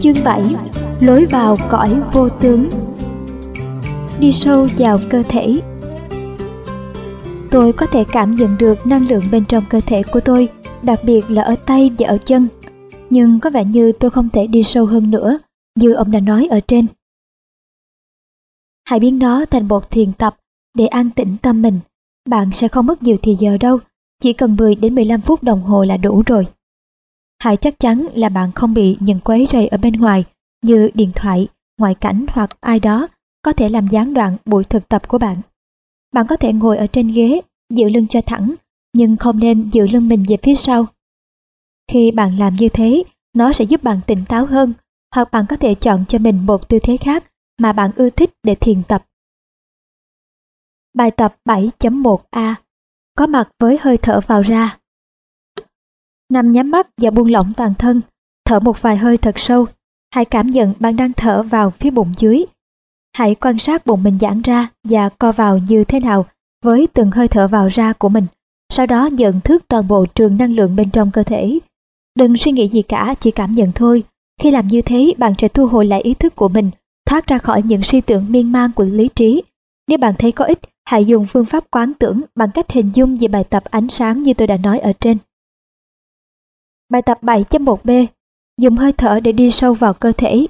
Chương 7. Lối vào cõi vô tướng. Đi sâu vào cơ thể. Tôi có thể cảm nhận được năng lượng bên trong cơ thể của tôi, đặc biệt là ở tay và ở chân. Nhưng có vẻ như tôi không thể đi sâu hơn nữa, như ông đã nói ở trên. Hãy biến nó thành một thiền tập để an tĩnh tâm mình. Bạn sẽ không mất nhiều thì giờ đâu, chỉ cần 10 đến 15 phút đồng hồ là đủ rồi. Hãy chắc chắn là bạn không bị những quấy rầy ở bên ngoài như điện thoại, ngoại cảnh hoặc ai đó có thể làm gián đoạn buổi thực tập của bạn. Bạn có thể ngồi ở trên ghế, dựa lưng cho thẳng, nhưng không nên dựa lưng mình về phía sau. Khi bạn làm như thế, nó sẽ giúp bạn tỉnh táo hơn, hoặc bạn có thể chọn cho mình một tư thế khác mà bạn ưa thích để thiền tập. Bài tập 7.1a. Có mặt với hơi thở vào ra. Nằm nhắm mắt và buông lỏng toàn thân, thở một vài hơi thật sâu. Hãy cảm nhận bạn đang thở vào phía bụng dưới. Hãy quan sát bụng mình giãn ra và co vào như thế nào với từng hơi thở vào ra của mình. Sau đó nhận thức toàn bộ trường năng lượng bên trong cơ thể. Đừng suy nghĩ gì cả, chỉ cảm nhận thôi. Khi làm như thế, bạn sẽ thu hồi lại ý thức của mình, thoát ra khỏi những suy tưởng miên man của lý trí. Nếu bạn thấy có ích, hãy dùng phương pháp quán tưởng bằng cách hình dung về bài tập ánh sáng như tôi đã nói ở trên. Bài tập 7.1b. Dùng hơi thở để đi sâu vào cơ thể.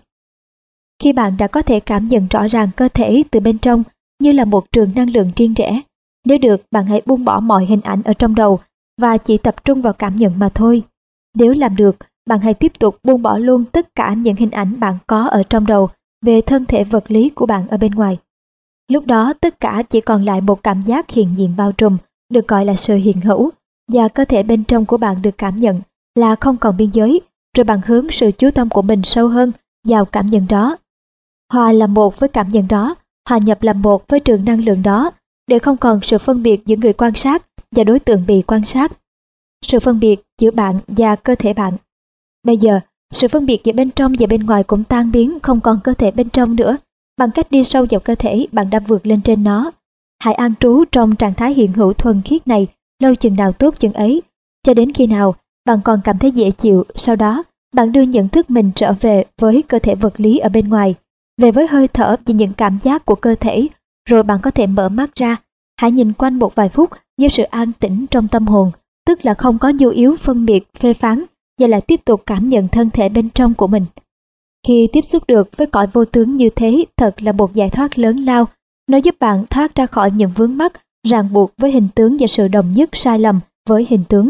Khi bạn đã có thể cảm nhận rõ ràng cơ thể từ bên trong như là một trường năng lượng riêng rẽ, nếu được, bạn hãy buông bỏ mọi hình ảnh ở trong đầu và chỉ tập trung vào cảm nhận mà thôi. Nếu làm được, bạn hãy tiếp tục buông bỏ luôn tất cả những hình ảnh bạn có ở trong đầu về thân thể vật lý của bạn ở bên ngoài. Lúc đó tất cả chỉ còn lại một cảm giác hiện diện bao trùm, được gọi là sự hiện hữu, và cơ thể bên trong của bạn được cảm nhận là không còn biên giới, rồi bạn hướng sự chú tâm của mình sâu hơn vào cảm nhận đó. Hòa làm một với cảm nhận đó, hòa nhập làm một với trường năng lượng đó, để không còn sự phân biệt giữa người quan sát và đối tượng bị quan sát. Sự phân biệt giữa bạn và cơ thể bạn. Bây giờ, sự phân biệt giữa bên trong và bên ngoài cũng tan biến, không còn cơ thể bên trong nữa. Bằng cách đi sâu vào cơ thể, bạn đã vượt lên trên nó. Hãy an trú trong trạng thái hiện hữu thuần khiết này lâu chừng nào tốt chừng ấy, cho đến khi nào bạn còn cảm thấy dễ chịu. Sau đó, bạn đưa nhận thức mình trở về với cơ thể vật lý ở bên ngoài, về với hơi thở và những cảm giác của cơ thể, rồi bạn có thể mở mắt ra. Hãy nhìn quanh một vài phút với sự an tĩnh trong tâm hồn, tức là không có nhu yếu phân biệt, phê phán, và lại tiếp tục cảm nhận thân thể bên trong của mình. Khi tiếp xúc được với cõi vô tướng như thế, thật là một giải thoát lớn lao. Nó giúp bạn thoát ra khỏi những vướng mắc, ràng buộc với hình tướng và sự đồng nhất sai lầm với hình tướng.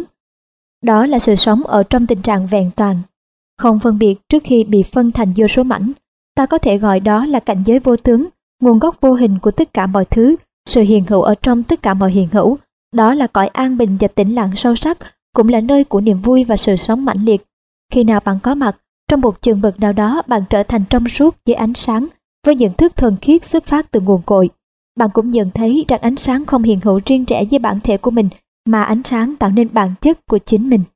Đó là sự sống ở trong tình trạng vẹn toàn, không phân biệt trước khi bị phân thành vô số mảnh. Ta có thể gọi đó là cảnh giới vô tướng, nguồn gốc vô hình của tất cả mọi thứ, sự hiện hữu ở trong tất cả mọi hiện hữu. Đó là cõi an bình và tĩnh lặng sâu sắc, cũng là nơi của niềm vui và sự sống mãnh liệt. Khi nào bạn có mặt, trong một chừng mực nào đó, bạn trở thành trong suốt với ánh sáng, với nhận thức thuần khiết xuất phát từ nguồn cội. Bạn cũng nhận thấy rằng ánh sáng không hiện hữu riêng rẽ với bản thể của mình, mà ánh sáng tạo nên bản chất của chính mình.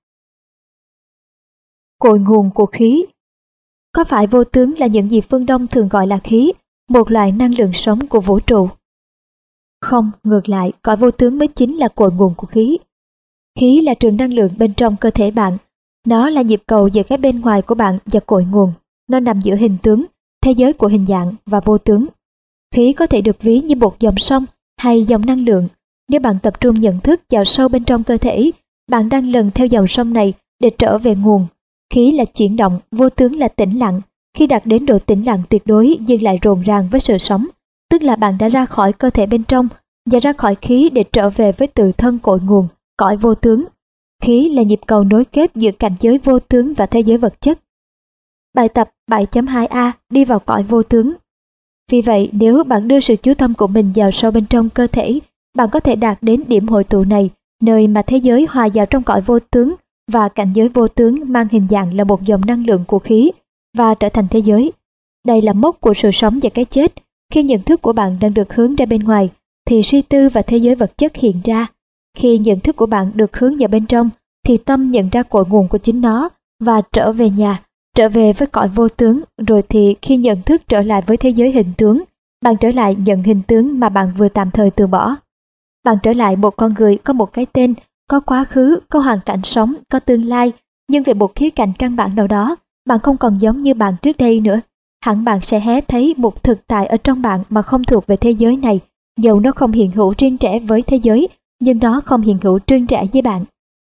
Cội nguồn của khí. Có phải vô tướng là những gì phương Đông thường gọi là khí, một loại năng lượng sống của vũ trụ? Không, ngược lại, cõi vô tướng mới chính là cội nguồn của khí. Khí là trường năng lượng bên trong cơ thể bạn. Nó là nhịp cầu giữa cái bên ngoài của bạn và cội nguồn. Nó nằm giữa hình tướng, thế giới của hình dạng và vô tướng. Khí có thể được ví như một dòng sông hay dòng năng lượng. Nếu bạn tập trung nhận thức vào sâu bên trong cơ thể, bạn đang lần theo dòng sông này để trở về nguồn. Khí là chuyển động, vô tướng là tĩnh lặng. Khi đạt đến độ tĩnh lặng tuyệt đối nhưng lại rộn ràng với sự sống, tức là bạn đã ra khỏi cơ thể bên trong và ra khỏi khí để trở về với tự thân cội nguồn, cõi vô tướng. Khí là nhịp cầu nối kết giữa cảnh giới vô tướng và thế giới vật chất. Bài tập 7.2a. Đi vào cõi vô tướng. Vì vậy, nếu bạn đưa sự chú tâm của mình vào sâu bên trong cơ thể, bạn có thể đạt đến điểm hội tụ này, nơi mà thế giới hòa vào trong cõi vô tướng và cảnh giới vô tướng mang hình dạng là một dòng năng lượng của khí và trở thành thế giới. Đây là mốc của sự sống và cái chết. Khi nhận thức của bạn đang được hướng ra bên ngoài, thì suy tư và thế giới vật chất hiện ra. Khi nhận thức của bạn được hướng vào bên trong, thì tâm nhận ra cội nguồn của chính nó và trở về nhà, trở về với cõi vô tướng. Rồi thì khi nhận thức trở lại với thế giới hình tướng, bạn trở lại nhận hình tướng mà bạn vừa tạm thời từ bỏ. Bạn trở lại một con người có một cái tên, có quá khứ, có hoàn cảnh sống, có tương lai, nhưng về một khía cạnh căn bản nào đó, Bạn không còn giống như bạn trước đây nữa. Hẳn bạn sẽ hé thấy một thực tại ở trong bạn mà không thuộc về thế giới này, dầu nó không hiện hữu riêng rẽ với thế giới, nhưng nó không hiện hữu riêng rẽ với bạn.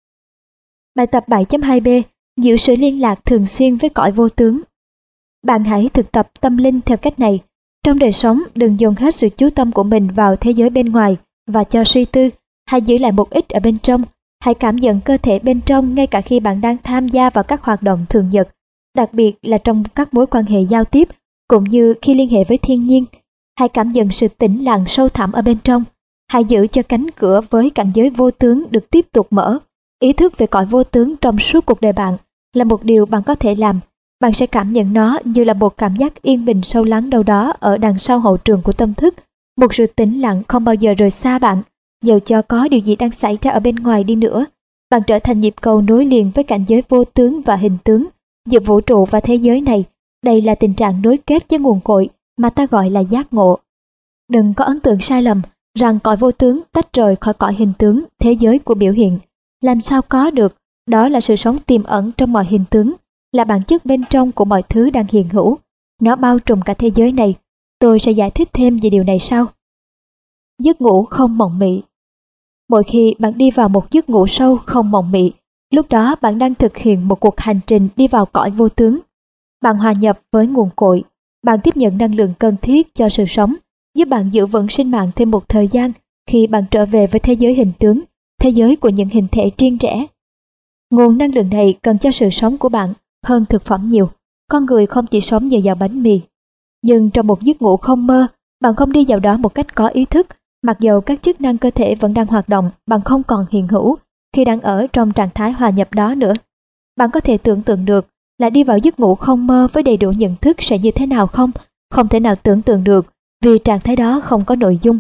Bài tập 7.2b. Giữ sự liên lạc thường xuyên với cõi vô tướng. Bạn hãy thực tập tâm linh theo cách này. Trong đời sống, đừng dồn hết sự chú tâm của mình vào thế giới bên ngoài và cho suy tư. Hãy giữ lại một ít ở bên trong. Hãy cảm nhận cơ thể bên trong ngay cả khi bạn đang tham gia vào các hoạt động thường nhật, đặc biệt là trong các mối quan hệ giao tiếp, cũng như khi liên hệ với thiên nhiên. Hãy cảm nhận sự tĩnh lặng sâu thẳm ở bên trong. Hãy giữ cho cánh cửa với cảnh giới vô tướng được tiếp tục mở. Ý thức về cõi vô tướng trong suốt cuộc đời bạn là một điều bạn có thể làm. Bạn sẽ cảm nhận nó như là một cảm giác yên bình sâu lắng đâu đó ở đằng sau hậu trường của tâm thức, một sự tĩnh lặng không bao giờ rời xa bạn. Dầu cho có điều gì đang xảy ra ở bên ngoài đi nữa, bạn trở thành nhịp cầu nối liền với cảnh giới vô tướng và hình tướng giữa vũ trụ và thế giới này. Đây là tình trạng nối kết với nguồn cội mà ta gọi là giác ngộ. Đừng có ấn tượng sai lầm rằng cõi vô tướng tách rời khỏi cõi hình tướng, thế giới của biểu hiện. Làm sao có được? Đó là sự sống tiềm ẩn trong mọi hình tướng, là bản chất bên trong của mọi thứ đang hiện hữu. Nó bao trùm cả thế giới này. Tôi sẽ giải thích thêm về điều này sau. Giấc ngủ không mộng mị. Mỗi khi bạn đi vào một giấc ngủ sâu không mộng mị, lúc đó bạn đang thực hiện một cuộc hành trình đi vào cõi vô tướng. Bạn hòa nhập với nguồn cội, bạn tiếp nhận năng lượng cần thiết cho sự sống, giúp bạn giữ vững sinh mạng thêm một thời gian khi bạn trở về với thế giới hình tướng, thế giới của những hình thể riêng rẽ. Nguồn năng lượng này cần cho sự sống của bạn hơn thực phẩm nhiều. Con người không chỉ sống nhờ vào bánh mì. Nhưng trong một giấc ngủ không mơ, bạn không đi vào đó một cách có ý thức, mặc dầu các chức năng cơ thể vẫn đang hoạt động, bạn không còn hiện hữu khi đang ở trong trạng thái hòa nhập đó nữa. Bạn có thể tưởng tượng được là đi vào giấc ngủ không mơ với đầy đủ nhận thức sẽ như thế nào không? Không thể nào tưởng tượng được, vì trạng thái đó không có nội dung.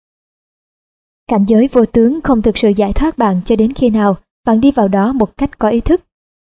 Cảnh giới vô tướng không thực sự giải thoát bạn cho đến khi nào bạn đi vào đó một cách có ý thức.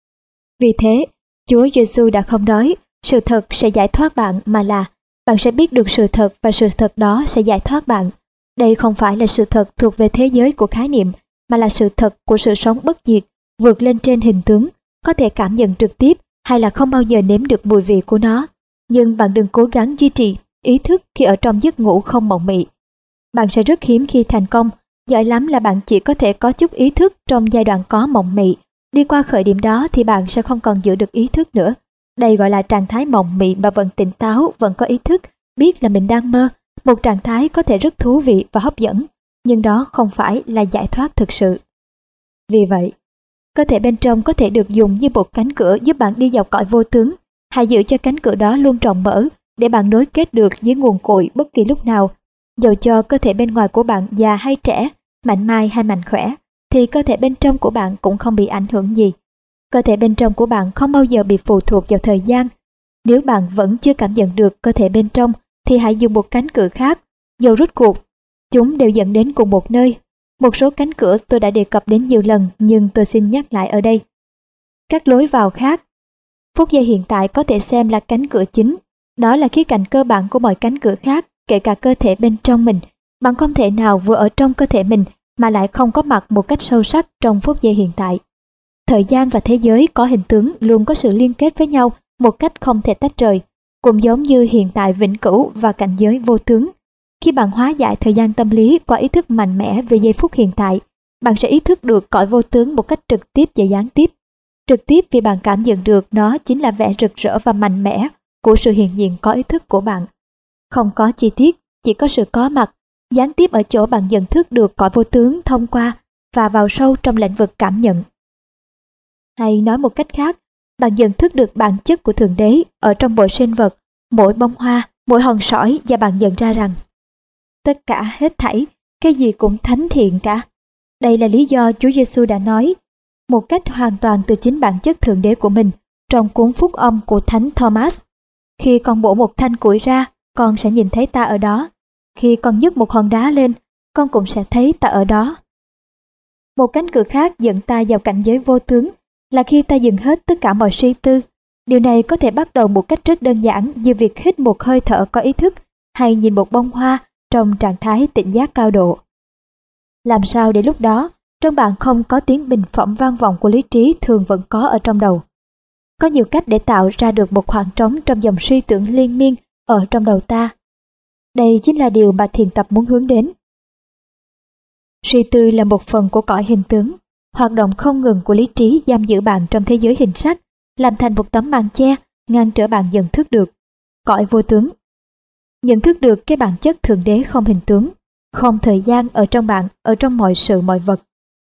Vì thế, Chúa Giêsu đã không nói sự thật sẽ giải thoát bạn, mà là bạn sẽ biết được sự thật và sự thật đó sẽ giải thoát bạn. Đây không phải là sự thật thuộc về thế giới của khái niệm, mà là sự thật của sự sống bất diệt, vượt lên trên hình tướng, có thể cảm nhận trực tiếp hay là không bao giờ nếm được mùi vị của nó. Nhưng bạn đừng cố gắng duy trì ý thức khi ở trong giấc ngủ không mộng mị. Bạn sẽ rất hiếm khi thành công, giỏi lắm là bạn chỉ có thể có chút ý thức trong giai đoạn có mộng mị. Đi qua khởi điểm đó thì bạn sẽ không còn giữ được ý thức nữa. Đây gọi là trạng thái mộng mị mà vẫn tỉnh táo, vẫn có ý thức, biết là mình đang mơ. Một trạng thái có thể rất thú vị và hấp dẫn, nhưng đó không phải là giải thoát thực sự. Vì vậy, cơ thể bên trong có thể được dùng như một cánh cửa giúp bạn đi vào cõi vô tướng. Hãy giữ cho cánh cửa đó luôn rộng mở để bạn nối kết được với nguồn cội bất kỳ lúc nào. Dầu cho cơ thể bên ngoài của bạn già hay trẻ, mạnh mai hay mạnh khỏe, thì cơ thể bên trong của bạn cũng không bị ảnh hưởng gì. Cơ thể bên trong của bạn không bao giờ bị phụ thuộc vào thời gian. Nếu bạn vẫn chưa cảm nhận được cơ thể bên trong, thì hãy dùng một cánh cửa khác. Dầu rốt cuộc, chúng đều dẫn đến cùng một nơi. Một số cánh cửa tôi đã đề cập đến nhiều lần, nhưng tôi xin nhắc lại ở đây. Các lối vào khác. Phút giây hiện tại có thể xem là cánh cửa chính. Đó là khía cạnh cơ bản của mọi cánh cửa khác, kể cả cơ thể bên trong mình. Bạn không thể nào vừa ở trong cơ thể mình mà lại không có mặt một cách sâu sắc trong phút giây hiện tại. Thời gian và thế giới có hình tướng luôn có sự liên kết với nhau một cách không thể tách rời, cũng giống như hiện tại vĩnh cửu và cảnh giới vô tướng. Khi bạn hóa giải thời gian tâm lý qua ý thức mạnh mẽ về giây phút hiện tại, bạn sẽ ý thức được cõi vô tướng một cách trực tiếp và gián tiếp. Trực tiếp vì bạn cảm nhận được nó chính là vẻ rực rỡ và mạnh mẽ của sự hiện diện có ý thức của bạn. Không có chi tiết, chỉ có sự có mặt. Gián tiếp ở chỗ bạn nhận thức được cõi vô tướng thông qua và vào sâu trong lĩnh vực cảm nhận. Hay nói một cách khác, bạn nhận thức được bản chất của Thượng Đế ở trong mỗi sinh vật, mỗi bông hoa, mỗi hòn sỏi, và bạn nhận ra rằng tất cả hết thảy, cái gì cũng thánh thiện cả. Đây là lý do Chúa Giêsu đã nói một cách hoàn toàn từ chính bản chất Thượng Đế của mình trong cuốn Phúc Âm của Thánh Thomas. Khi con bổ một thanh củi ra, con sẽ nhìn thấy ta ở đó. Khi con nhấc một hòn đá lên, con cũng sẽ thấy ta ở đó. Một cánh cửa khác dẫn ta vào cảnh giới vô tướng là khi ta dừng hết tất cả mọi suy tư. Điều này có thể bắt đầu một cách rất đơn giản như việc hít một hơi thở có ý thức hay nhìn một bông hoa trong trạng thái tỉnh giác cao độ. Làm sao để lúc đó trong bạn không có tiếng bình phẩm vang vọng của lý trí thường vẫn có ở trong đầu? Có nhiều cách để tạo ra được một khoảng trống trong dòng suy tưởng liên miên ở trong đầu ta. Đây chính là điều mà thiền tập muốn hướng đến. Suy tư là một phần của cõi hình tướng. Hoạt động không ngừng của lý trí giam giữ bạn trong thế giới hình sắc, làm thành một tấm màn che, ngăn trở bạn nhận thức được cõi vô tướng. Nhận thức được cái bản chất thượng đế không hình tướng, không thời gian ở trong bạn, ở trong mọi sự mọi vật.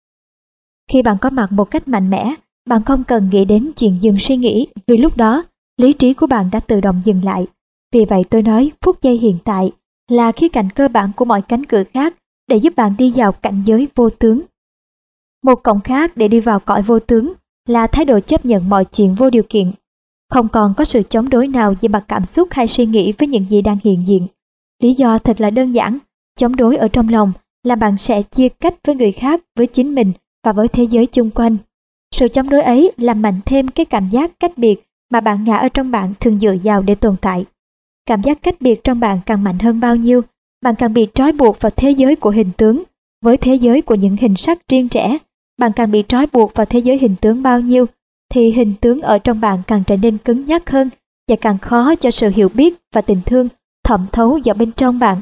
Khi bạn có mặt một cách mạnh mẽ, bạn không cần nghĩ đến chuyện dừng suy nghĩ, vì lúc đó, lý trí của bạn đã tự động dừng lại. Vì vậy tôi nói phút giây hiện tại là khía cạnh cơ bản của mọi cánh cửa khác để giúp bạn đi vào cảnh giới vô tướng. Một cổng khác để đi vào cõi vô tướng là thái độ chấp nhận mọi chuyện vô điều kiện. Không còn có sự chống đối nào về mặt cảm xúc hay suy nghĩ với những gì đang hiện diện. Lý do thật là đơn giản, chống đối ở trong lòng là bạn sẽ chia cách với người khác, với chính mình và với thế giới chung quanh. Sự chống đối ấy làm mạnh thêm cái cảm giác cách biệt mà bản ngã ở trong bạn thường dựa vào để tồn tại. Cảm giác cách biệt trong bạn càng mạnh hơn bao nhiêu, bạn càng bị trói buộc vào thế giới của hình tướng. Với thế giới của những hình sắc riêng rẽ, bạn càng bị trói buộc vào thế giới hình tướng bao nhiêu, thì hình tướng ở trong bạn càng trở nên cứng nhắc hơn và càng khó cho sự hiểu biết và tình thương thẩm thấu vào bên trong bạn.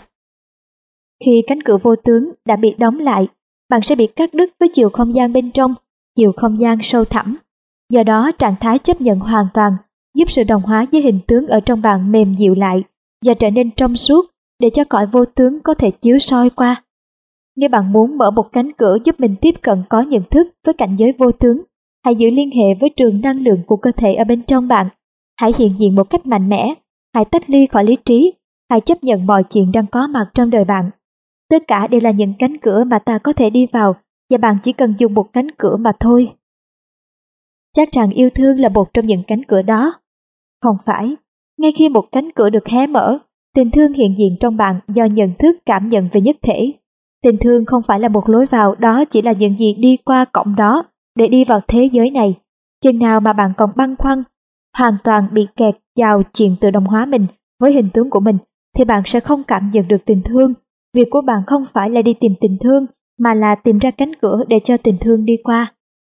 Khi cánh cửa vô tướng đã bị đóng lại, bạn sẽ bị cắt đứt với chiều không gian bên trong, chiều không gian sâu thẳm. Do đó, trạng thái chấp nhận hoàn toàn giúp sự đồng hóa với hình tướng ở trong bạn mềm dịu lại và trở nên trong suốt để cho cõi vô tướng có thể chiếu soi qua. Nếu bạn muốn mở một cánh cửa giúp mình tiếp cận có nhận thức với cảnh giới vô tướng, hãy giữ liên hệ với trường năng lượng của cơ thể ở bên trong bạn. Hãy hiện diện một cách mạnh mẽ, hãy tách ly khỏi lý trí, hãy chấp nhận mọi chuyện đang có mặt trong đời bạn. Tất cả đều là những cánh cửa mà ta có thể đi vào và bạn chỉ cần dùng một cánh cửa mà thôi. Chắc rằng yêu thương là một trong những cánh cửa đó. Không phải, ngay khi một cánh cửa được hé mở, tình thương hiện diện trong bạn do nhận thức cảm nhận về nhất thể. Tình thương không phải là một lối vào, đó chỉ là những gì đi qua cổng đó để đi vào thế giới này. Chừng nào mà bạn còn băn khoăn, hoàn toàn bị kẹt vào chuyện tự động hóa mình với hình tướng của mình, thì bạn sẽ không cảm nhận được tình thương. Việc của bạn không phải là đi tìm tình thương, mà là tìm ra cánh cửa để cho tình thương đi qua.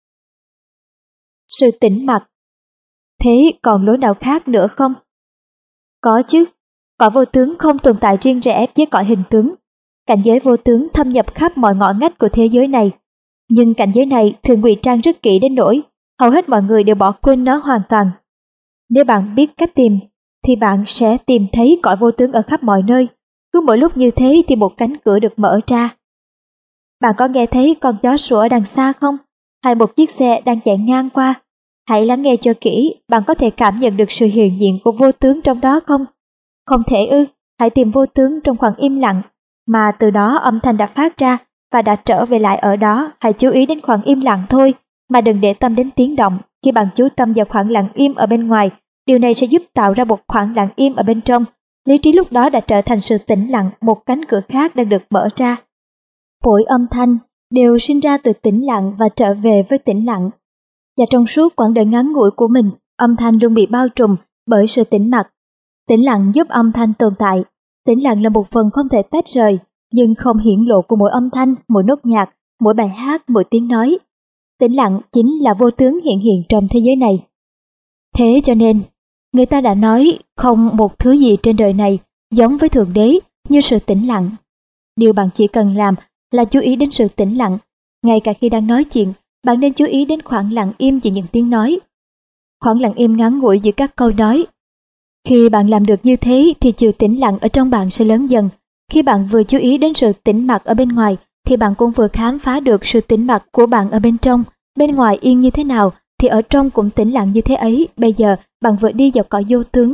Sự tĩnh mặc. Thế còn lối nào khác nữa không? Có chứ. Cõi vô tướng không tồn tại riêng rẽ với cõi hình tướng. Cảnh giới vô tướng thâm nhập khắp mọi ngõ ngách của thế giới này. Nhưng cảnh giới này thường ngụy trang rất kỹ đến nỗi hầu hết mọi người đều bỏ quên nó hoàn toàn. Nếu bạn biết cách tìm, thì bạn sẽ tìm thấy cõi vô tướng ở khắp mọi nơi. Cứ mỗi lúc như thế thì một cánh cửa được mở ra. Bạn có nghe thấy con chó sủa ở đằng xa không? Hay một chiếc xe đang chạy ngang qua? Hãy lắng nghe cho kỹ, bạn có thể cảm nhận được sự hiện diện của vô tướng trong đó không? Không thể ư? Hãy tìm vô tướng trong khoảng im lặng, mà từ đó âm thanh đã phát ra và đã trở về lại ở đó. Hãy chú ý đến khoảng im lặng thôi, mà đừng để tâm đến tiếng động. Khi bạn chú tâm vào khoảng lặng im ở bên ngoài, điều này sẽ giúp tạo ra một khoảng lặng im ở bên trong. Lý trí lúc đó đã trở thành sự tĩnh lặng, một cánh cửa khác đang được mở ra. Mỗi âm thanh đều sinh ra từ tĩnh lặng và trở về với tĩnh lặng. Và trong suốt quãng đời ngắn ngủi của mình, âm thanh luôn bị bao trùm bởi sự tĩnh mặc. Tĩnh lặng giúp âm thanh tồn tại. Tĩnh lặng là một phần không thể tách rời, nhưng không hiển lộ của mỗi âm thanh, mỗi nốt nhạc, mỗi bài hát, mỗi tiếng nói. Tĩnh lặng chính là vô tướng hiện hiện trong thế giới này. Thế cho nên, người ta đã nói không một thứ gì trên đời này giống với Thượng Đế như sự tĩnh lặng. Điều bạn chỉ cần làm là chú ý đến sự tĩnh lặng. Ngay cả khi đang nói chuyện, bạn nên chú ý đến khoảng lặng im giữa những tiếng nói. Khoảng lặng im ngắn ngủi giữa các câu nói. Khi bạn làm được như thế thì chiều tĩnh lặng ở trong bạn sẽ lớn dần. Khi bạn vừa chú ý đến sự tĩnh mặc ở bên ngoài thì bạn cũng vừa khám phá được sự tĩnh mặc của bạn ở bên trong. Bên ngoài yên như thế nào thì ở trong cũng tĩnh lặng như thế ấy. Bây giờ bạn vừa đi vào cõi vô tướng.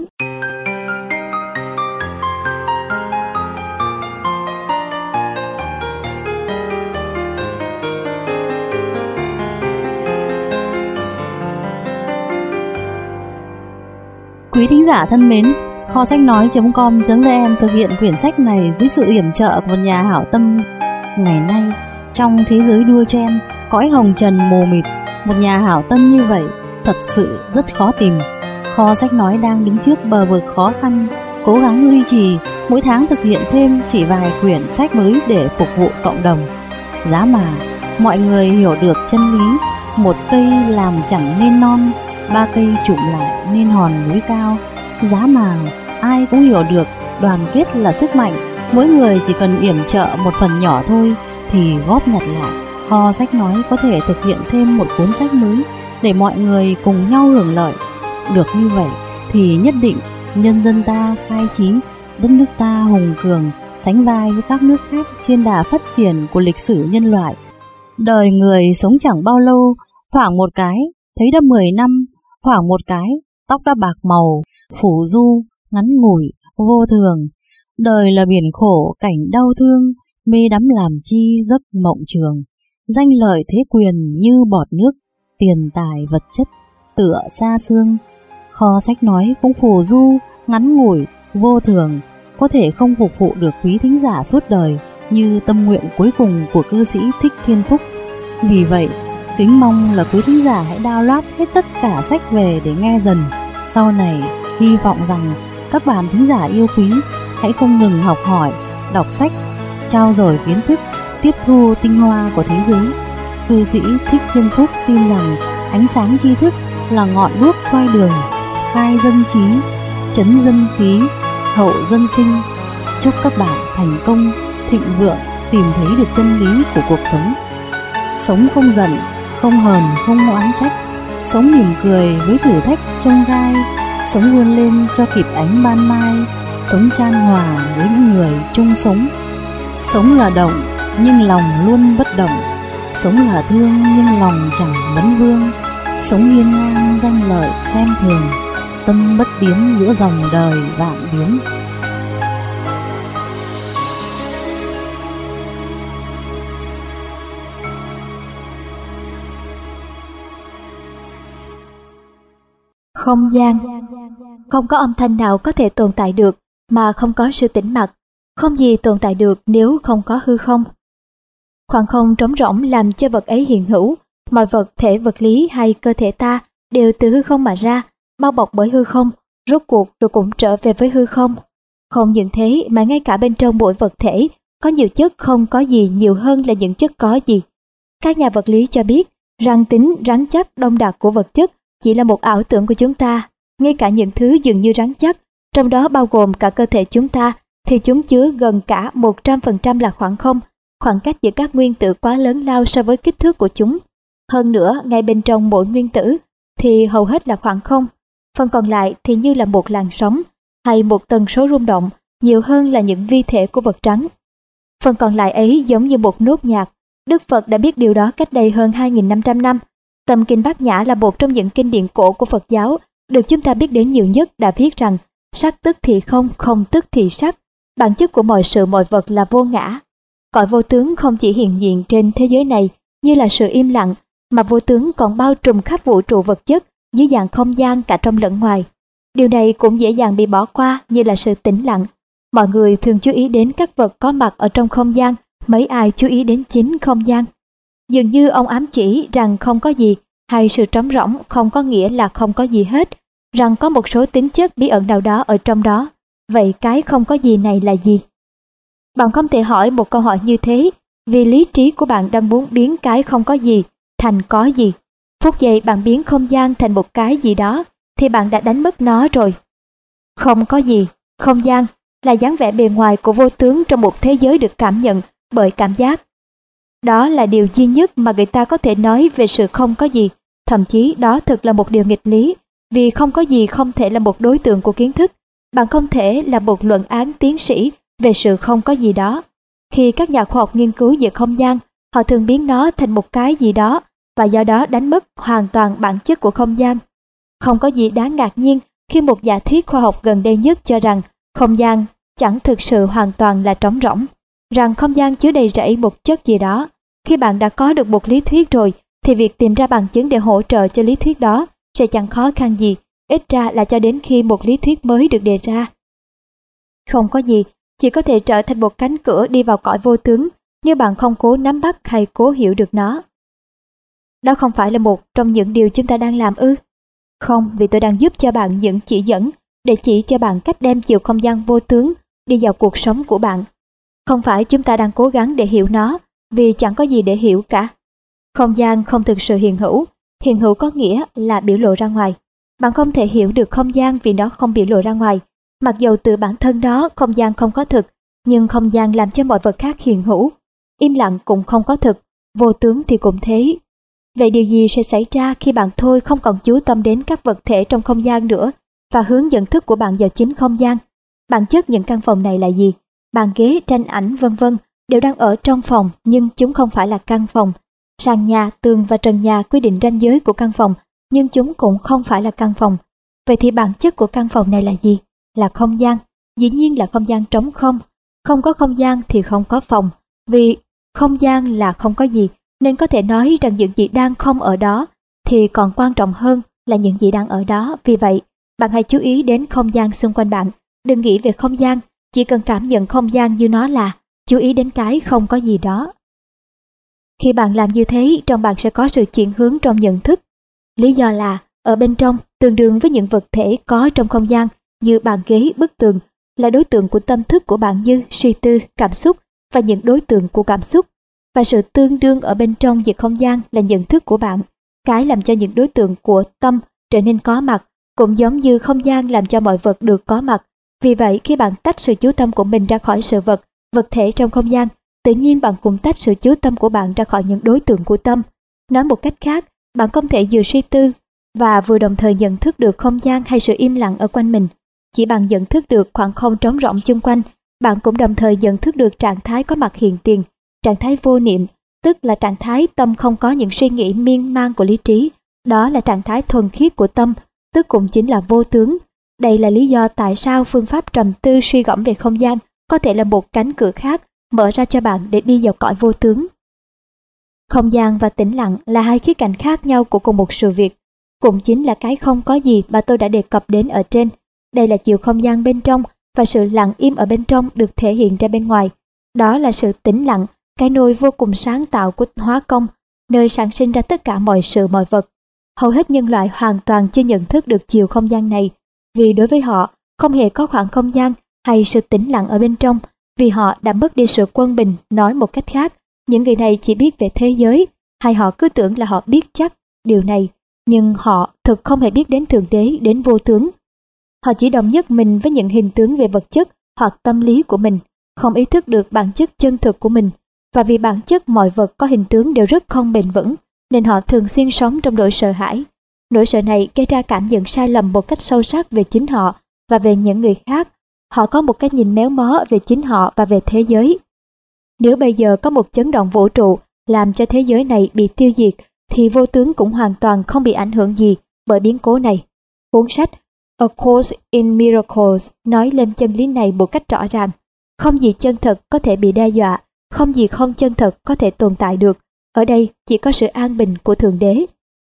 Quý thính giả thân mến, kho sách nói.com.vn thực hiện quyển sách này dưới sự yểm trợ của một nhà hảo tâm. Ngày nay, trong thế giới đua chen, cõi hồng trần mù mịt, một nhà hảo tâm như vậy thật sự rất khó tìm. Kho sách nói đang đứng trước bờ vực khó khăn, cố gắng duy trì, mỗi tháng thực hiện thêm chỉ vài quyển sách mới để phục vụ cộng đồng. Giá mà mọi người hiểu được chân lý, một cây làm chẳng nên non, ba cây chụm lại nên hòn núi cao. Giá mà ai cũng hiểu được đoàn kết là sức mạnh, mỗi người chỉ cần yểm trợ một phần nhỏ thôi thì góp nhặt lại, kho sách nói có thể thực hiện thêm một cuốn sách mới để mọi người cùng nhau hưởng lợi. Được như vậy thì nhất định nhân dân ta khai trí, đất nước ta hùng cường, sánh vai với các nước khác trên đà phát triển của lịch sử nhân loại. Đời người sống chẳng bao lâu, thoảng một cái thấy đã 10 năm, thoảng một cái tóc đã bạc màu, phủ du, ngắn ngủi, vô thường. Đời là biển khổ, cảnh đau thương, mê đắm làm chi giấc mộng trường. Danh lợi thế quyền như bọt nước, tiền tài vật chất tựa xa xương. Kho sách nói cũng phù du, ngắn ngủi, vô thường, có thể không phục vụ được quý thính giả suốt đời như tâm nguyện cuối cùng của cư sĩ Thích Thiên Phúc. Vì vậy, kính mong là quý thính giả hãy download hết tất cả sách về để nghe dần. Sau này, hy vọng rằng các bạn thính giả yêu quý hãy không ngừng học hỏi, đọc sách, trao dồi kiến thức, tiếp thu tinh hoa của thế giới. Cư sĩ Thích Thiên Phúc tin rằng ánh sáng tri thức là ngọn đuốc soi đường, khai dân trí, trấn dân khí, hậu dân sinh. Chúc các bạn thành công, thịnh vượng, tìm thấy được chân lý của cuộc sống. Sống không giận, không hờn, không oán trách, sống mỉm cười với thử thách chông gai, sống vươn lên cho kịp ánh ban mai, sống chan hòa với những người chung sống. Sống là động nhưng lòng luôn bất động, sống là thương nhưng lòng chẳng vấn vương, sống hiên ngang danh lợi xem thường, tâm bất biến giữa dòng đời vạn biến. Không gian. Không có âm thanh nào có thể tồn tại được mà không có sự tĩnh mặc. Không gì tồn tại được nếu không có hư không. Khoảng không trống rỗng làm cho vật ấy hiện hữu. Mọi vật thể vật lý hay cơ thể ta đều từ hư không mà ra, bao bọc bởi hư không, rốt cuộc rồi cũng trở về với hư không. Không những thế mà ngay cả bên trong mỗi vật thể có nhiều chất không có gì nhiều hơn là những chất có gì. Các nhà vật lý cho biết rằng tính rắn chắc đông đặc của vật chất chỉ là một ảo tưởng của chúng ta. Ngay cả những thứ dường như rắn chắc, trong đó bao gồm cả cơ thể chúng ta, thì chúng chứa gần cả 100% là khoảng không. Khoảng cách giữa các nguyên tử quá lớn lao so với kích thước của chúng. Hơn nữa, ngay bên trong mỗi nguyên tử thì hầu hết là khoảng không. Phần còn lại thì như là một làn sóng hay một tần số rung động, nhiều hơn là những vi thể của vật trắng. Phần còn lại ấy giống như một nốt nhạc. Đức Phật đã biết điều đó cách đây hơn 2.500 năm. Tâm Kinh Bát Nhã là một trong những kinh điển cổ của Phật giáo, được chúng ta biết đến nhiều nhất, đã viết rằng sắc tức thì không, không tức thì sắc. Bản chất của mọi sự mọi vật là vô ngã. Cõi vô tướng không chỉ hiện diện trên thế giới này như là sự im lặng, mà vô tướng còn bao trùm khắp vũ trụ vật chất dưới dạng không gian cả trong lẫn ngoài. Điều này cũng dễ dàng bị bỏ qua như là sự tĩnh lặng. Mọi người thường chú ý đến các vật có mặt ở trong không gian, mấy ai chú ý đến chính không gian. Dường như ông ám chỉ rằng không có gì hay sự trống rỗng không có nghĩa là không có gì hết, rằng có một số tính chất bí ẩn nào đó ở trong đó. Vậy cái không có gì này là gì? Bạn không thể hỏi một câu hỏi như thế vì lý trí của bạn đang muốn biến cái không có gì thành có gì. Phút giây bạn biến không gian thành một cái gì đó thì bạn đã đánh mất nó rồi. Không có gì, không gian là dáng vẻ bề ngoài của vô tướng trong một thế giới được cảm nhận bởi cảm giác. Đó là điều duy nhất mà người ta có thể nói về sự không có gì. Thậm chí đó thực là một điều nghịch lý, vì không có gì không thể là một đối tượng của kiến thức. Bạn không thể là một luận án tiến sĩ về sự không có gì đó. Khi các nhà khoa học nghiên cứu về không gian, họ thường biến nó thành một cái gì đó và do đó đánh mất hoàn toàn bản chất của không gian. Không có gì đáng ngạc nhiên khi một giả thuyết khoa học gần đây nhất cho rằng không gian chẳng thực sự hoàn toàn là trống rỗng, rằng không gian chứa đầy rẫy một chất gì đó. Khi bạn đã có được một lý thuyết rồi, thì việc tìm ra bằng chứng để hỗ trợ cho lý thuyết đó sẽ chẳng khó khăn gì, ít ra là cho đến khi một lý thuyết mới được đề ra. Không có gì chỉ có thể trở thành một cánh cửa đi vào cõi vô tướng nếu bạn không cố nắm bắt hay cố hiểu được nó. Đó không phải là một trong những điều chúng ta đang làm ư? Không, vì tôi đang giúp cho bạn những chỉ dẫn để chỉ cho bạn cách đem chiều không gian vô tướng đi vào cuộc sống của bạn. Không phải chúng ta đang cố gắng để hiểu nó, vì chẳng có gì để hiểu cả. Không gian không thực sự hiện hữu, Hiện hữu có nghĩa là biểu lộ ra ngoài. Bạn không thể hiểu được không gian vì nó không biểu lộ ra ngoài. Mặc dầu từ bản thân đó không gian không có thực, nhưng không gian làm cho mọi vật khác hiện hữu. Im lặng cũng không có thực, vô tướng thì cũng thế. Vậy điều gì sẽ xảy ra khi bạn thôi không còn chú tâm đến các vật thể trong không gian nữa và hướng nhận thức của bạn vào chính không gian? Bản chất những căn phòng này là gì? Bàn ghế, tranh ảnh vân vân đều đang ở trong phòng nhưng chúng không phải là căn phòng. Sàn nhà, tường và trần nhà quy định ranh giới của căn phòng nhưng chúng cũng không phải là căn phòng. Vậy thì bản chất của căn phòng này là gì? Là không gian. Dĩ nhiên là không gian trống không. Không có không gian thì không có phòng. Vì không gian là không có gì, nên có thể nói rằng những gì đang không ở đó thì còn quan trọng hơn là những gì đang ở đó. Vì vậy, bạn hãy chú ý đến không gian xung quanh bạn. Đừng nghĩ về không gian, chỉ cần cảm nhận không gian như nó là, chú ý đến cái không có gì đó. Khi bạn làm như thế, trong bạn sẽ có sự chuyển hướng trong nhận thức. Lý do là, ở bên trong, tương đương với những vật thể có trong không gian như bàn ghế, bức tường, là đối tượng của tâm thức của bạn như suy tư, cảm xúc và những đối tượng của cảm xúc. Và sự tương đương ở bên trong việc không gian là nhận thức của bạn, cái làm cho những đối tượng của tâm trở nên có mặt, cũng giống như không gian làm cho mọi vật được có mặt. Vì vậy, khi bạn tách sự chú tâm của mình ra khỏi sự vật thể trong không gian, tự nhiên bạn cũng tách sự chú tâm của bạn ra khỏi những đối tượng của tâm. Nói một cách khác, bạn không thể vừa suy tư và vừa đồng thời nhận thức được không gian hay sự im lặng ở quanh mình. Chỉ bằng nhận thức được khoảng không trống rỗng chung quanh, bạn cũng đồng thời nhận thức được trạng thái có mặt hiện tiền, trạng thái vô niệm, tức là trạng thái tâm không có những suy nghĩ miên man của lý trí. Đó là trạng thái thuần khiết của tâm, tức cũng chính là vô tướng. Đây là lý do tại sao phương pháp trầm tư suy gẫm về không gian có thể là một cánh cửa khác mở ra cho bạn để đi vào cõi vô tướng. Không gian và tĩnh lặng là hai khía cạnh khác nhau của cùng một sự việc, cũng chính là cái không có gì mà tôi đã đề cập đến ở trên. Đây là chiều không gian bên trong và sự lặng im ở bên trong được thể hiện ra bên ngoài. Đó là sự tĩnh lặng, cái nôi vô cùng sáng tạo của hóa công, nơi sản sinh ra tất cả mọi sự mọi vật. Hầu hết nhân loại hoàn toàn chưa nhận thức được chiều không gian này, vì đối với họ không hề có khoảng không gian hay sự tĩnh lặng ở bên trong, vì họ đã mất đi sự quân bình. Nói một cách khác, những người này chỉ biết về thế giới, hay họ cứ tưởng là họ biết chắc điều này, nhưng họ thực không hề biết đến Thượng Đế, đến vô tướng. Họ chỉ đồng nhất mình với những hình tướng về vật chất hoặc tâm lý của mình, không ý thức được bản chất chân thực của mình. Và vì bản chất mọi vật có hình tướng đều rất không bền vững, nên họ thường xuyên sống trong nỗi sợ hãi. Nỗi sợ này gây ra cảm nhận sai lầm một cách sâu sắc về chính họ và về những người khác. Họ có một cái nhìn méo mó về chính họ và về thế giới. Nếu bây giờ có một chấn động vũ trụ làm cho thế giới này bị tiêu diệt, thì vô tướng cũng hoàn toàn không bị ảnh hưởng gì bởi biến cố này. Cuốn sách A Course in Miracles nói lên chân lý này một cách rõ ràng. Không gì chân thật có thể bị đe dọa, không gì không chân thật có thể tồn tại được. Ở đây chỉ có sự an bình của Thượng Đế.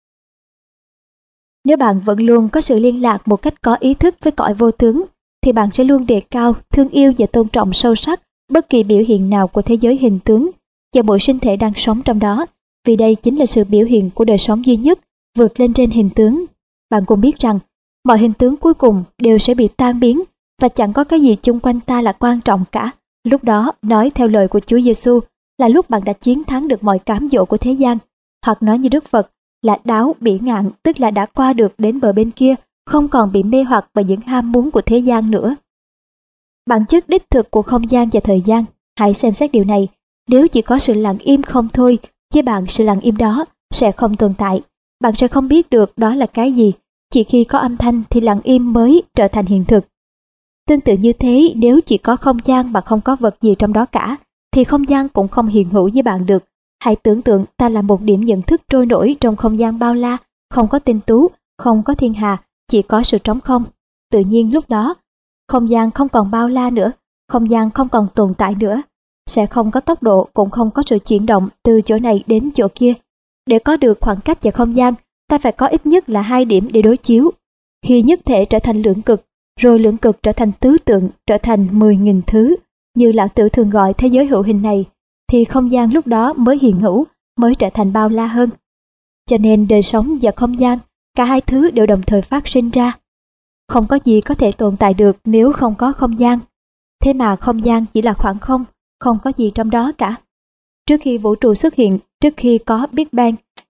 Nếu bạn vẫn luôn có sự liên lạc một cách có ý thức với cõi vô tướng, thì bạn sẽ luôn đề cao, thương yêu và tôn trọng sâu sắc bất kỳ biểu hiện nào của thế giới hình tướng và mỗi sinh thể đang sống trong đó, vì đây chính là sự biểu hiện của đời sống duy nhất vượt lên trên hình tướng. Bạn cũng biết rằng, mọi hình tướng cuối cùng đều sẽ bị tan biến và chẳng có cái gì chung quanh ta là quan trọng cả. Lúc đó, nói theo lời của Chúa Giêsu, là lúc bạn đã chiến thắng được mọi cám dỗ của thế gian, hoặc nói như Đức Phật là đáo bỉ ngạn, tức là đã qua được đến bờ bên kia, không còn bị mê hoặc bởi những ham muốn của thế gian nữa. Bản chất đích thực của không gian và thời gian, hãy xem xét điều này. Nếu chỉ có sự lặng im không thôi, với bạn sự lặng im đó sẽ không tồn tại. Bạn sẽ không biết được đó là cái gì. Chỉ khi có âm thanh thì lặng im mới trở thành hiện thực. Tương tự như thế, nếu chỉ có không gian mà không có vật gì trong đó cả, thì không gian cũng không hiện hữu với bạn được. Hãy tưởng tượng ta là một điểm nhận thức trôi nổi trong không gian bao la, không có tinh tú, không có thiên hà, chỉ có sự trống không. Tự nhiên lúc đó, không gian không còn bao la nữa, không gian không còn tồn tại nữa. Sẽ không có tốc độ, cũng không có sự chuyển động từ chỗ này đến chỗ kia. Để có được khoảng cách và không gian, ta phải có ít nhất là 2 điểm để đối chiếu. Khi nhất thể trở thành lưỡng cực, rồi lưỡng cực trở thành tứ tượng, trở thành 10.000 thứ, như Lão Tử thường gọi thế giới hữu hình này, thì không gian lúc đó mới hiện hữu, mới trở thành bao la hơn. Cho nên đời sống và không gian, cả hai thứ đều đồng thời phát sinh ra. Không có gì có thể tồn tại được nếu không có không gian. Thế mà không gian chỉ là khoảng không, không có gì trong đó cả. Trước khi vũ trụ xuất hiện, trước khi có Big Bang,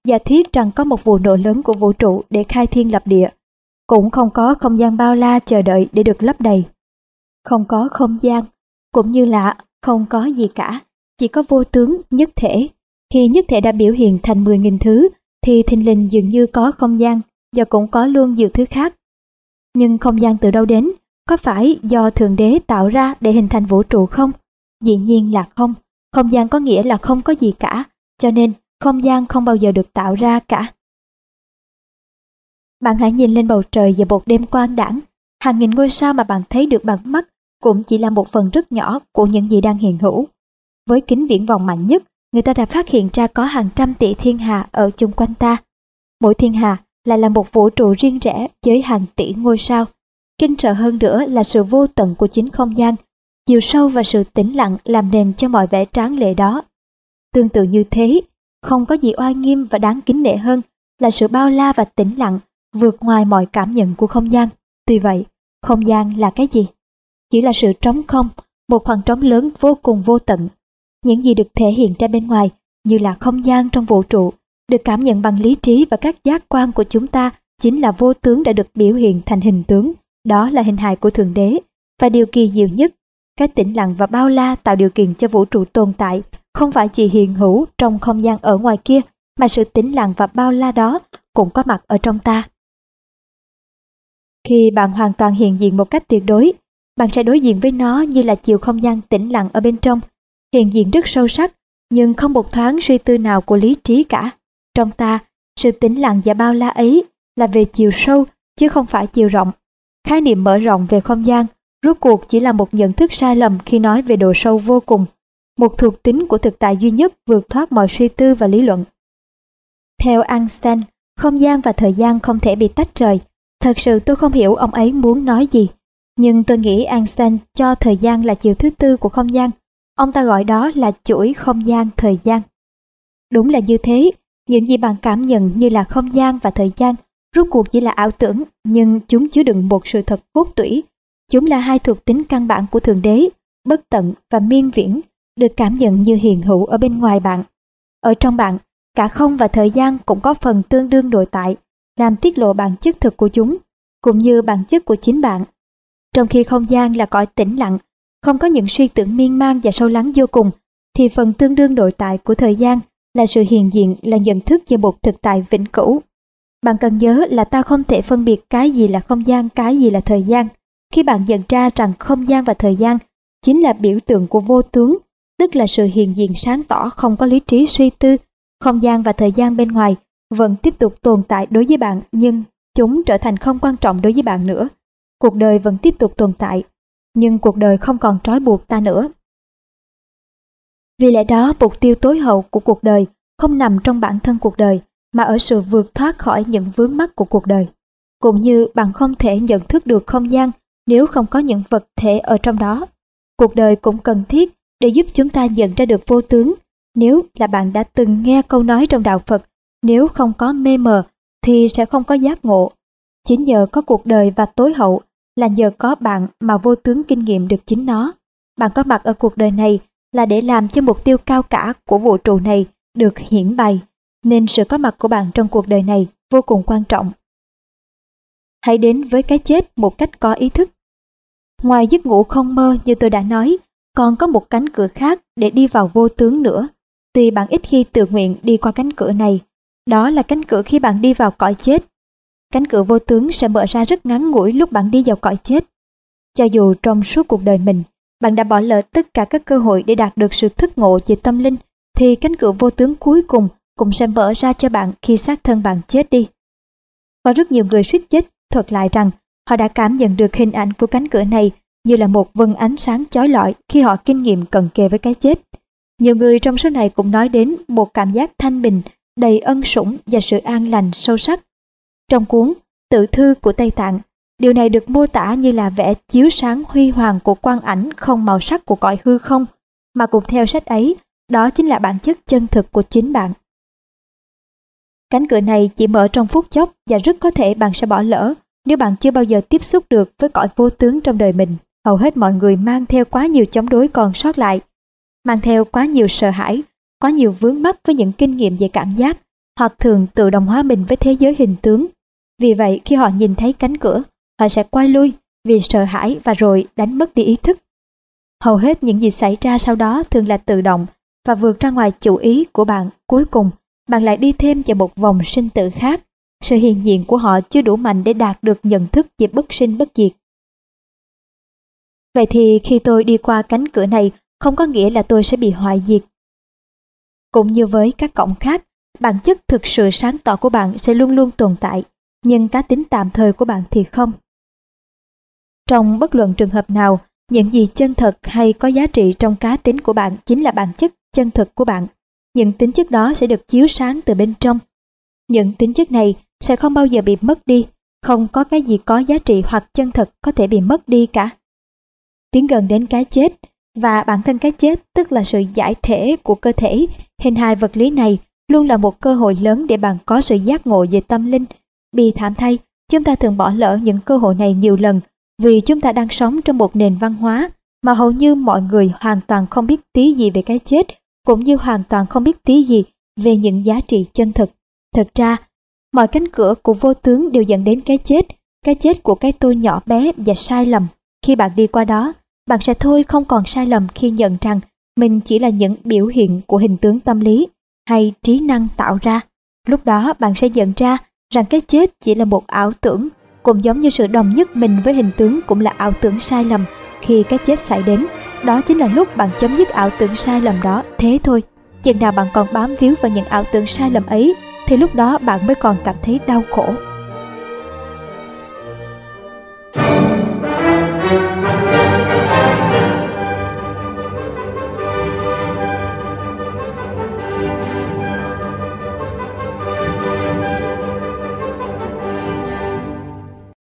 giả thuyết rằng có một vụ nổ lớn của vũ trụ để khai thiên lập địa. Cũng không có không gian bao la chờ đợi để được lấp đầy. Không có không gian, cũng như là không có gì cả, chỉ có vô tướng nhất thể. Khi nhất thể đã biểu hiện thành 10.000 thứ, thì thình lình dường như có không gian, và cũng có luôn nhiều thứ khác. Nhưng không gian từ đâu đến? Có phải do Thượng Đế tạo ra để hình thành vũ trụ không? Dĩ nhiên là không. Không gian có nghĩa là không có gì cả, cho nên không gian không bao giờ được tạo ra cả. Bạn hãy nhìn lên bầu trời vào một đêm quang đãng. Hàng nghìn ngôi sao mà bạn thấy được bằng mắt cũng chỉ là một phần rất nhỏ của những gì đang hiện hữu. Với kính viễn vọng mạnh nhất, người ta đã phát hiện ra có hàng trăm tỷ thiên hà ở chung quanh ta. Mỗi thiên hà lại là một vũ trụ riêng rẽ với hàng tỷ ngôi sao. Kinh sợ hơn nữa là sự vô tận của chính không gian, chiều sâu và sự tĩnh lặng làm nền cho mọi vẻ tráng lệ đó. Tương tự như thế, không có gì oai nghiêm và đáng kính nể hơn là sự bao la và tĩnh lặng vượt ngoài mọi cảm nhận của không gian. Tuy vậy, không gian là cái gì? Chỉ là sự trống không, một khoảng trống lớn vô cùng vô tận. Những gì được thể hiện ra bên ngoài như là không gian trong vũ trụ, được cảm nhận bằng lý trí và các giác quan của chúng ta chính là vô tướng đã được biểu hiện thành hình tướng. Đó là hình hài của Thượng Đế. Và điều kỳ diệu nhất, cái tĩnh lặng và bao la tạo điều kiện cho vũ trụ tồn tại không phải chỉ hiện hữu trong không gian ở ngoài kia, mà sự tĩnh lặng và bao la đó cũng có mặt ở trong ta. Khi bạn hoàn toàn hiện diện một cách tuyệt đối, bạn sẽ đối diện với nó như là chiều không gian tĩnh lặng ở bên trong, hiện diện rất sâu sắc, nhưng không một thoáng suy tư nào của lý trí cả. Trong ta, sự tĩnh lặng và bao la ấy là về chiều sâu, chứ không phải chiều rộng. Khái niệm mở rộng về không gian, rốt cuộc chỉ là một nhận thức sai lầm khi nói về độ sâu vô cùng, một thuộc tính của thực tại duy nhất vượt thoát mọi suy tư và lý luận. Theo Einstein, không gian và thời gian không thể bị tách rời. Thật sự tôi không hiểu ông ấy muốn nói gì, nhưng tôi nghĩ Einstein cho thời gian là chiều thứ tư của không gian. Ông ta gọi đó là chuỗi không gian thời gian. Đúng là như thế, những gì bạn cảm nhận như là không gian và thời gian rốt cuộc chỉ là ảo tưởng, nhưng chúng chứa đựng một sự thật cốt tủy. Chúng là hai thuộc tính căn bản của Thượng Đế, bất tận và miên viễn, được cảm nhận như hiện hữu ở bên ngoài bạn. Ở trong bạn, cả không và thời gian cũng có phần tương đương nội tại, làm tiết lộ bản chất thực của chúng, cũng như bản chất của chính bạn. Trong khi không gian là cõi tĩnh lặng, không có những suy tưởng miên man và sâu lắng vô cùng, thì phần tương đương nội tại của thời gian là sự hiện diện, là nhận thức về một thực tại vĩnh cửu. Bạn cần nhớ là ta không thể phân biệt cái gì là không gian, cái gì là thời gian. Khi bạn nhận ra rằng không gian và thời gian chính là biểu tượng của vô tướng, tức là sự hiện diện sáng tỏ không có lý trí suy tư, không gian và thời gian bên ngoài vẫn tiếp tục tồn tại đối với bạn, nhưng chúng trở thành không quan trọng đối với bạn nữa. Cuộc đời vẫn tiếp tục tồn tại, nhưng cuộc đời không còn trói buộc ta nữa. Vì lẽ đó, mục tiêu tối hậu của cuộc đời không nằm trong bản thân cuộc đời, mà ở sự vượt thoát khỏi những vướng mắc của cuộc đời. Cũng như bạn không thể nhận thức được không gian nếu không có những vật thể ở trong đó. Cuộc đời cũng cần thiết để giúp chúng ta nhận ra được vô tướng. Nếu là bạn đã từng nghe câu nói trong đạo Phật, nếu không có mê mờ thì sẽ không có giác ngộ. Chính nhờ có cuộc đời và tối hậu là nhờ có bạn mà vô tướng kinh nghiệm được chính nó. Bạn có mặt ở cuộc đời này là để làm cho mục tiêu cao cả của vũ trụ này được hiển bày, nên sự có mặt của bạn trong cuộc đời này vô cùng quan trọng. Hãy đến với cái chết một cách có ý thức. Ngoài giấc ngủ không mơ như tôi đã nói, còn có một cánh cửa khác để đi vào vô tướng nữa. Tuy bạn ít khi tự nguyện đi qua cánh cửa này, đó là cánh cửa khi bạn đi vào cõi chết. Cánh cửa vô tướng sẽ mở ra rất ngắn ngủi lúc bạn đi vào cõi chết. Cho dù trong suốt cuộc đời mình, bạn đã bỏ lỡ tất cả các cơ hội để đạt được sự thức ngộ về tâm linh, thì cánh cửa vô tướng cuối cùng cũng sẽ mở ra cho bạn khi xác thân bạn chết đi. Có rất nhiều người suýt chết thuật lại rằng họ đã cảm nhận được hình ảnh của cánh cửa này như là một vầng ánh sáng chói lọi khi họ kinh nghiệm cận kề với cái chết. Nhiều người trong số này cũng nói đến một cảm giác thanh bình, đầy ân sủng và sự an lành sâu sắc. Trong cuốn Tự thư của Tây Tạng, điều này được mô tả như là vẻ chiếu sáng huy hoàng của quang ảnh không màu sắc của cõi hư không, mà cùng theo sách ấy, đó chính là bản chất chân thực của chính bạn. Cánh cửa này chỉ mở trong phút chốc và rất có thể bạn sẽ bỏ lỡ nếu bạn chưa bao giờ tiếp xúc được với cõi vô tướng trong đời mình. Hầu hết mọi người mang theo quá nhiều chống đối còn sót lại, mang theo quá nhiều sợ hãi, quá nhiều vướng mắc với những kinh nghiệm về cảm giác, hoặc thường tự động hóa mình với thế giới hình tướng. Vì vậy khi họ nhìn thấy cánh cửa, họ sẽ quay lui vì sợ hãi và rồi đánh mất đi ý thức. Hầu hết những gì xảy ra sau đó thường là tự động và vượt ra ngoài chủ ý của bạn. Cuối cùng, bạn lại đi thêm vào một vòng sinh tử khác. Sự hiện diện của họ chưa đủ mạnh để đạt được nhận thức về bất sinh bất diệt. Vậy thì khi tôi đi qua cánh cửa này không có nghĩa là tôi sẽ bị hoại diệt. Cũng như với các cổng khác, bản chất thực sự sáng tỏ của bạn sẽ luôn luôn tồn tại, nhưng cá tính tạm thời của bạn thì không. Trong bất luận trường hợp nào, những gì chân thật hay có giá trị trong cá tính của bạn chính là bản chất chân thực của bạn. Những tính chất đó sẽ được chiếu sáng từ bên trong. Những tính chất này sẽ không bao giờ bị mất đi, không có cái gì có giá trị hoặc chân thật có thể bị mất đi cả. Tiến gần đến cái chết, và bản thân cái chết tức là sự giải thể của cơ thể, hình hài vật lý này luôn là một cơ hội lớn để bạn có sự giác ngộ về tâm linh. Bi thảm thay, chúng ta thường bỏ lỡ những cơ hội này nhiều lần vì chúng ta đang sống trong một nền văn hóa mà hầu như mọi người hoàn toàn không biết tí gì về cái chết, cũng như hoàn toàn không biết tí gì về những giá trị chân thực. Thực ra, mọi cánh cửa của vô tướng đều dẫn đến cái chết của cái tôi nhỏ bé và sai lầm. Khi bạn đi qua đó, bạn sẽ thôi không còn sai lầm khi nhận rằng mình chỉ là những biểu hiện của hình tướng tâm lý hay trí năng tạo ra. Lúc đó bạn sẽ nhận ra rằng cái chết chỉ là một ảo tưởng, cũng giống như sự đồng nhất mình với hình tướng cũng là ảo tưởng sai lầm. Khi cái chết xảy đến, đó chính là lúc bạn chấm dứt ảo tưởng sai lầm đó, thế thôi. Chừng nào bạn còn bám víu vào những ảo tưởng sai lầm ấy, thì lúc đó bạn mới còn cảm thấy đau khổ.